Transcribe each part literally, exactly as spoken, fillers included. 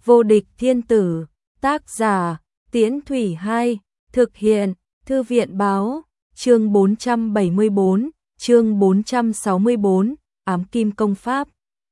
Vô địch thiên tử, tác giả, Tiễn Thủy hai, thực hiện, Thư viện báo, chương bốn trăm bảy mươi bốn, chương bốn trăm sáu mươi bốn, ám kim công pháp.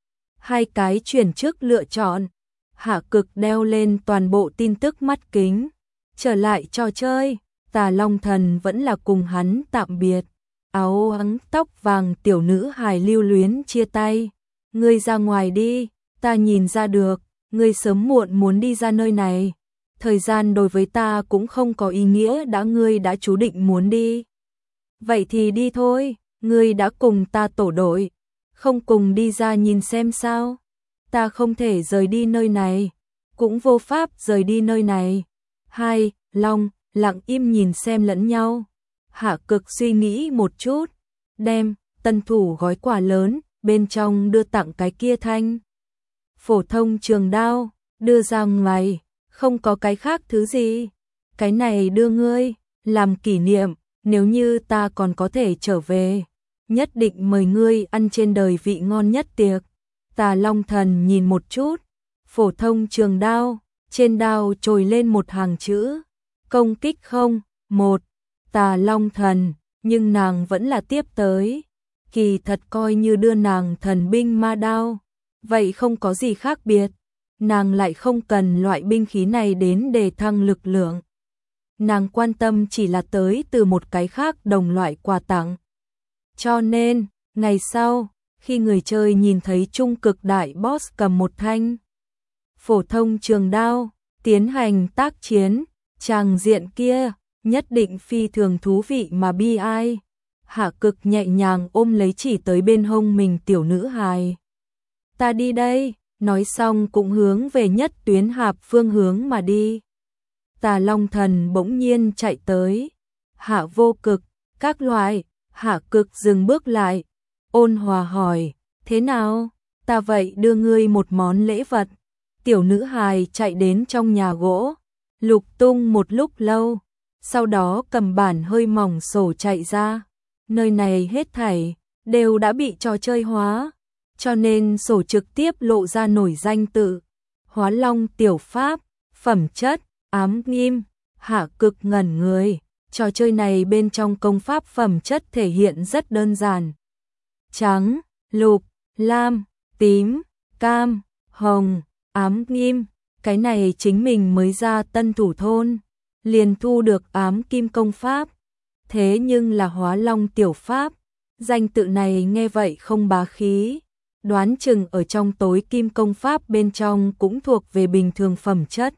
Hai cái chuyển chức lựa chọn, Hạ Cực đeo lên toàn bộ tin tức mắt kính, trở lại trò chơi, Tà Long Thần vẫn là cùng hắn tạm biệt. Áo ắng tóc vàng tiểu nữ hài lưu luyến chia tay, ngươi ra ngoài đi, ta nhìn ra được, ngươi sớm muộn muốn đi ra nơi này. Thời gian đối với ta cũng không có ý nghĩa đã ngươi đã chú định muốn đi. Vậy thì đi thôi, ngươi đã cùng ta tổ đội, không cùng đi ra nhìn xem sao. Ta không thể rời đi nơi này, cũng vô pháp rời đi nơi này. Hai, Long, lặng im nhìn xem lẫn nhau. Hạ Cực suy nghĩ một chút, đem tân thủ gói quà lớn, bên trong đưa tặng cái kia thanh phổ thông trường đao, đưa ra ngoài, không có cái khác thứ gì. Cái này đưa ngươi, làm kỷ niệm, nếu như ta còn có thể trở về, nhất định mời ngươi ăn trên đời vị ngon nhất tiệc. Tà Long Thần nhìn một chút, phổ thông trường đao, trên đao trồi lên một hàng chữ, công kích không, một, Tà Long Thần, nhưng nàng vẫn là tiếp tới. Kỳ thật coi như đưa nàng thần binh ma đao, vậy không có gì khác biệt, nàng lại không cần loại binh khí này đến để thăng lực lượng. Nàng quan tâm chỉ là tới từ một cái khác đồng loại quà tặng. Cho nên, ngày sau, khi người chơi nhìn thấy trung cực đại boss cầm một thanh phổ thông trường đao, tiến hành tác chiến, tràng diện kia, nhất định phi thường thú vị mà bi ai. Hạ Cực nhẹ nhàng ôm lấy chỉ tới bên hông mình tiểu nữ hài. Ta đi đây, nói xong cũng hướng về nhất tuyến hạp phương hướng mà đi. Tà Long Thần bỗng nhiên chạy tới. Hạ Vô Cực, các loại. Hạ Cực dừng bước lại, ôn hòa hỏi, thế nào? Ta vậy đưa ngươi một món lễ vật. Tiểu nữ hài chạy đến trong nhà gỗ, lục tung một lúc lâu, sau đó cầm bản hơi mỏng sổ chạy ra. Nơi này hết thảy đều đã bị trò chơi hóa, cho nên sổ trực tiếp lộ ra nổi danh tự. Hóa Long tiểu pháp, phẩm chất, ám nghiêm. Hạ Cực ngẩn người, trò chơi này bên trong công pháp phẩm chất thể hiện rất đơn giản. Trắng, lục, lam, tím, cam, hồng, ám nghiêm. Cái này chính mình mới ra Tân Thủ Thôn, liền thu được ám kim công pháp. Thế nhưng là Hóa Long tiểu pháp, danh tự này nghe vậy không bá khí, đoán chừng ở trong tối kim công pháp bên trong cũng thuộc về bình thường phẩm chất.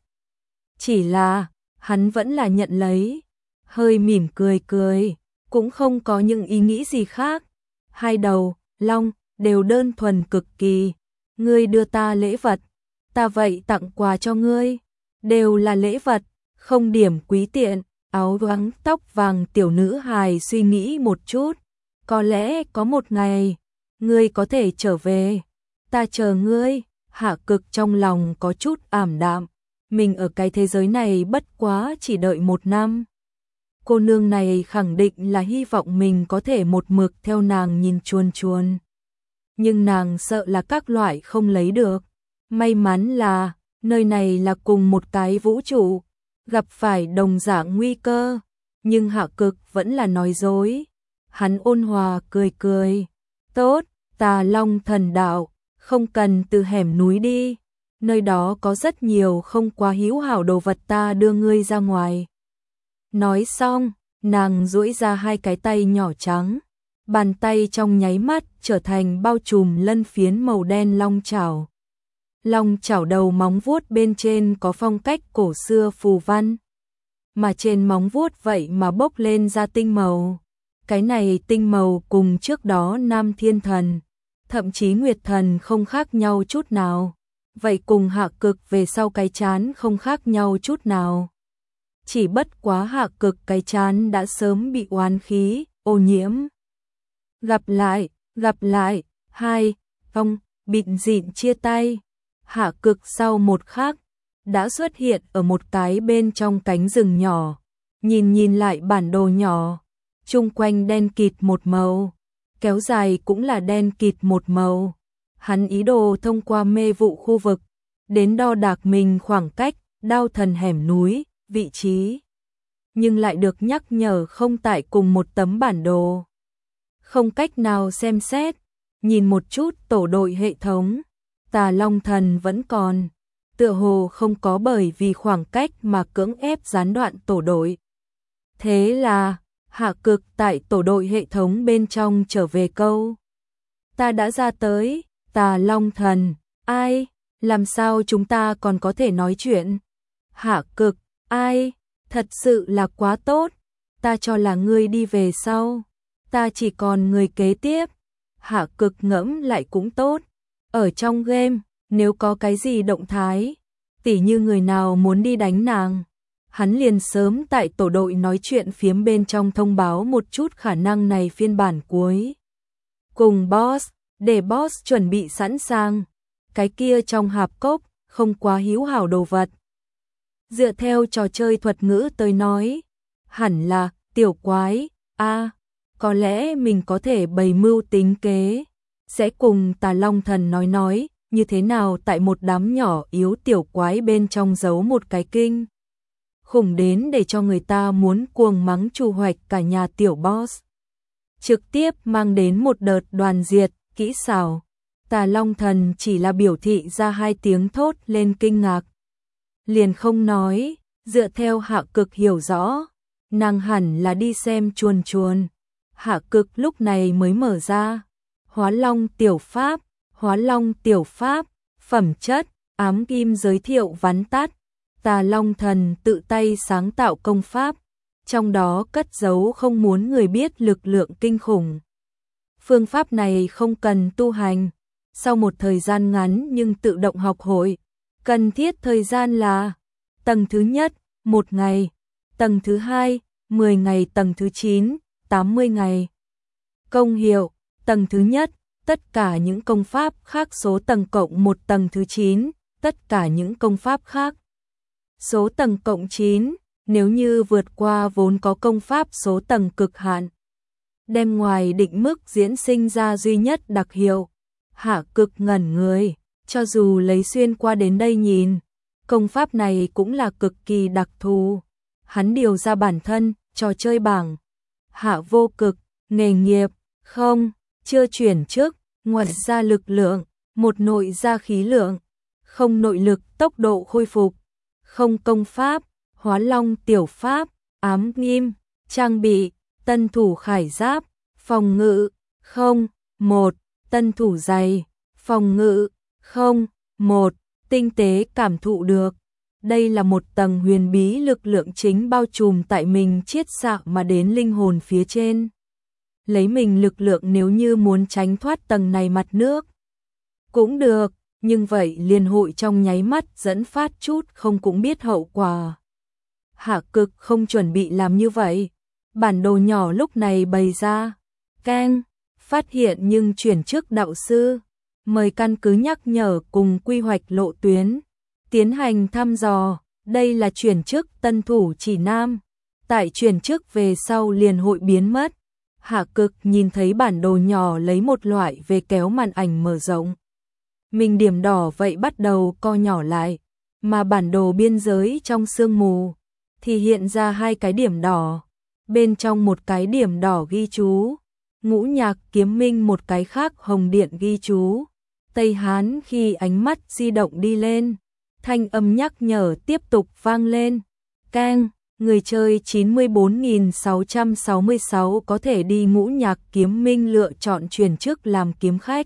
Chỉ là, hắn vẫn là nhận lấy, hơi mỉm cười cười, cũng không có những ý nghĩ gì khác. Hai đầu, long, đều đơn thuần cực kỳ. Ngươi đưa ta lễ vật, ta vậy tặng quà cho ngươi, đều là lễ vật, không điểm quý tiện. Áo ắng tóc vàng tiểu nữ hài suy nghĩ một chút, có lẽ có một ngày, ngươi có thể trở về, ta chờ ngươi. Hạ Cực trong lòng có chút ảm đạm, mình ở cái thế giới này bất quá chỉ đợi một năm. Cô nương này khẳng định là hy vọng mình có thể một mực theo nàng nhìn chuồn chuồn. Nhưng nàng sợ là các loại không lấy được. May mắn là, nơi này là cùng một cái vũ trụ, gặp phải đồng dạng nguy cơ, nhưng Hạ Cực vẫn là nói dối. Hắn ôn hòa cười cười, tốt, Tà Long Thần đạo, không cần từ hẻm núi đi, nơi đó có rất nhiều không quá hữu hảo đồ vật, ta đưa ngươi ra ngoài. Nói xong, nàng duỗi ra hai cái tay nhỏ trắng, bàn tay trong nháy mắt trở thành bao trùm lân phiến màu đen long chảo. Long chảo đầu móng vuốt bên trên có phong cách cổ xưa phù văn, mà trên móng vuốt vậy mà bốc lên ra tinh màu. Cái này tinh màu cùng trước đó Nam Thiên Thần, thậm chí Nguyệt Thần không khác nhau chút nào. Vậy cùng Hạ Cực về sau cái chán không khác nhau chút nào. Chỉ bất quá Hạ Cực cái chán đã sớm bị oán khí, ô nhiễm. Gặp lại, gặp lại, hai, ông, bịt dịn chia tay. Hạ Cực sau một khắc, đã xuất hiện ở một cái bên trong cánh rừng nhỏ. Nhìn nhìn lại bản đồ nhỏ, chung quanh đen kịt một màu, kéo dài cũng là đen kịt một màu. Hắn ý đồ thông qua mê vụ khu vực, đến đo đạc mình khoảng cách, đao thần hẻm núi, vị trí. Nhưng lại được nhắc nhở không tại cùng một tấm bản đồ. Không cách nào xem xét, nhìn một chút tổ đội hệ thống, Tà Long Thần vẫn còn, tựa hồ không có bởi vì khoảng cách mà cưỡng ép gián đoạn tổ đội. Thế là, Hạ Cực tại tổ đội hệ thống bên trong trở về câu. Ta đã ra tới, Tà Long Thần, ai, làm sao chúng ta còn có thể nói chuyện? Hạ Cực, ai, thật sự là quá tốt, ta cho là ngươi đi về sau, ta chỉ còn người kế tiếp. Hạ Cực ngẫm lại cũng tốt, ở trong game, nếu có cái gì động thái, tỉ như người nào muốn đi đánh nàng, hắn liền sớm tại tổ đội nói chuyện phiếm bên trong thông báo một chút khả năng này phiên bản cuối. Cùng boss, để boss chuẩn bị sẵn sàng, cái kia trong hạp cốc, không quá hữu hảo đồ vật. Dựa theo trò chơi thuật ngữ tới nói, hẳn là, tiểu quái, a có lẽ mình có thể bày mưu tính kế, sẽ cùng Tà Long Thần nói nói, như thế nào tại một đám nhỏ yếu tiểu quái bên trong giấu một cái kinh. Khủng đến để cho người ta muốn cuồng mắng trù hoạch cả nhà tiểu boss. Trực tiếp mang đến một đợt đoàn diệt, kỹ xảo. Tà Long Thần chỉ là biểu thị ra hai tiếng thốt lên kinh ngạc. Liền không nói, dựa theo Hạ Cực hiểu rõ, nàng hẳn là đi xem chuồn chuồn. Hạ Cực lúc này mới mở ra. Hóa Long tiểu pháp, Hóa Long tiểu pháp, phẩm chất, ám kim giới thiệu vắn tắt. Tà Long Thần tự tay sáng tạo công pháp, trong đó cất giấu không muốn người biết lực lượng kinh khủng. Phương pháp này không cần tu hành, sau một thời gian ngắn nhưng tự động học hội, cần thiết thời gian là tầng thứ nhất, một ngày, tầng thứ hai, mười ngày, tầng thứ chín, tám mươi ngày. Công hiệu, tầng thứ nhất, tất cả những công pháp khác số tầng cộng một, tầng thứ chín, tất cả những công pháp khác. Số tầng cộng chín, nếu như vượt qua vốn có công pháp số tầng cực hạn, đem ngoài định mức diễn sinh ra duy nhất đặc hiệu. Hạ Cực ngẩn người, cho dù lấy xuyên qua đến đây nhìn, công pháp này cũng là cực kỳ đặc thù. Hắn điều ra bản thân, trò chơi bảng. Hạ Vô Cực, nghề nghiệp, không, chưa chuyển chức, ngoặt ra lực lượng, một nội ra khí lượng, không nội lực, tốc độ khôi phục, không công pháp, Hóa Long tiểu pháp, ám nghiêm, trang bị, tân thủ khải giáp, phòng ngự, không, một, tân thủ giày, phòng ngự, không, một, tinh tế cảm thụ được. Đây là một tầng huyền bí lực lượng chính bao trùm tại mình chiết xạ mà đến linh hồn phía trên. Lấy mình lực lượng nếu như muốn tránh thoát tầng này mặt nước, cũng được, nhưng vậy liền hội trong nháy mắt dẫn phát chút không cũng biết hậu quả. Hạ Cực không chuẩn bị làm như vậy. Bản đồ nhỏ lúc này bày ra. Keng, phát hiện nhưng chuyển chức đạo sư. Mời căn cứ nhắc nhở cùng quy hoạch lộ tuyến. Tiến hành thăm dò. Đây là chuyển chức tân thủ chỉ nam. Tại chuyển chức về sau liền hội biến mất. Hạ Cực nhìn thấy bản đồ nhỏ lấy một loại về kéo màn ảnh mở rộng. Mình điểm đỏ vậy bắt đầu co nhỏ lại. Mà bản đồ biên giới trong sương mù thì hiện ra hai cái điểm đỏ. Bên trong một cái điểm đỏ ghi chú Ngũ Nhạc Kiếm Minh, một cái khác hồng điện ghi chú Tây Hán. Khi ánh mắt di động đi lên, thanh âm nhắc nhở tiếp tục vang lên. Keng, người chơi chín mươi bốn nghìn sáu trăm sáu mươi sáu có thể đi Ngũ Nhạc Kiếm Minh lựa chọn chuyển chức làm kiếm khách.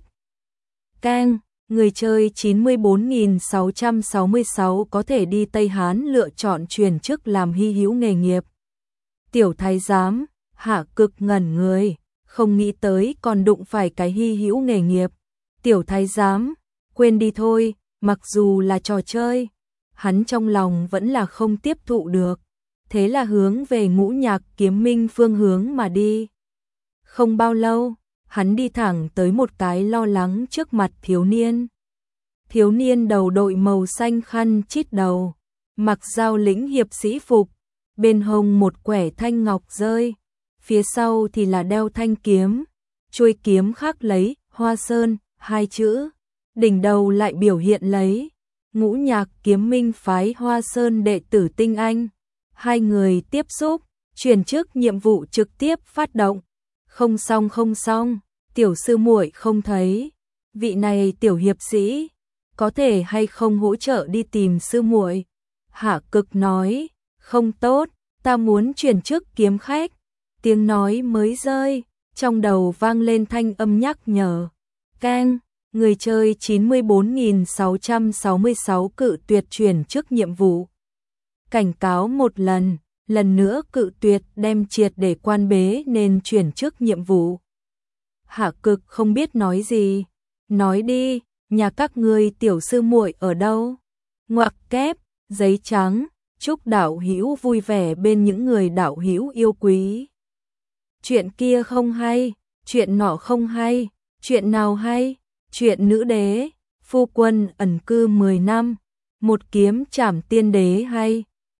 Keng, người chơi chín mươi bốn nghìn sáu trăm sáu mươi sáu có thể đi Tây Hán lựa chọn chuyển chức làm hy hữu nghề nghiệp. Tiểu thái giám, Hạ Cực ngẩn người, không nghĩ tới còn đụng phải cái hy hữu nghề nghiệp. Tiểu thái giám, quên đi thôi, mặc dù là trò chơi, hắn trong lòng vẫn là không tiếp thụ được. Thế là hướng về Ngũ Nhạc Kiếm Minh phương hướng mà đi. Không bao lâu, hắn đi thẳng tới một cái lo lắng trước mặt thiếu niên. Thiếu niên đầu đội màu xanh khăn chít đầu, mặc giao lĩnh hiệp sĩ phục, bên hông một quẻ thanh ngọc rơi, phía sau thì là đeo thanh kiếm, chuôi kiếm khắc lấy Hoa Sơn hai chữ, đỉnh đầu lại biểu hiện lấy Ngũ Nhạc Kiếm Minh phái Hoa Sơn đệ tử tinh anh. Hai người tiếp xúc, chuyển chức nhiệm vụ trực tiếp phát động. Không xong không xong, tiểu sư muội không thấy. Vị này tiểu hiệp sĩ, có thể hay không hỗ trợ đi tìm sư muội? Hạ Cực nói, không tốt, ta muốn chuyển chức kiếm khách. Tiếng nói mới rơi, trong đầu vang lên thanh âm nhắc nhở. Keng, người chơi chín mươi bốn nghìn sáu trăm sáu mươi sáu cự tuyệt chuyển chức nhiệm vụ. Cảnh cáo một lần, lần nữa cự tuyệt đem triệt để quan bế nên chuyển chức nhiệm vụ. Hạ Cực không biết nói gì. Nói đi, nhà các ngươi tiểu sư muội ở đâu? Ngoặc kép, giấy trắng, chúc đạo hữu vui vẻ bên những người đạo hữu yêu quý. Chuyện kia không hay, chuyện nọ không hay, chuyện nào hay? Chuyện nữ đế, phu quân ẩn cư mười năm, một kiếm trảm tiên đế hay.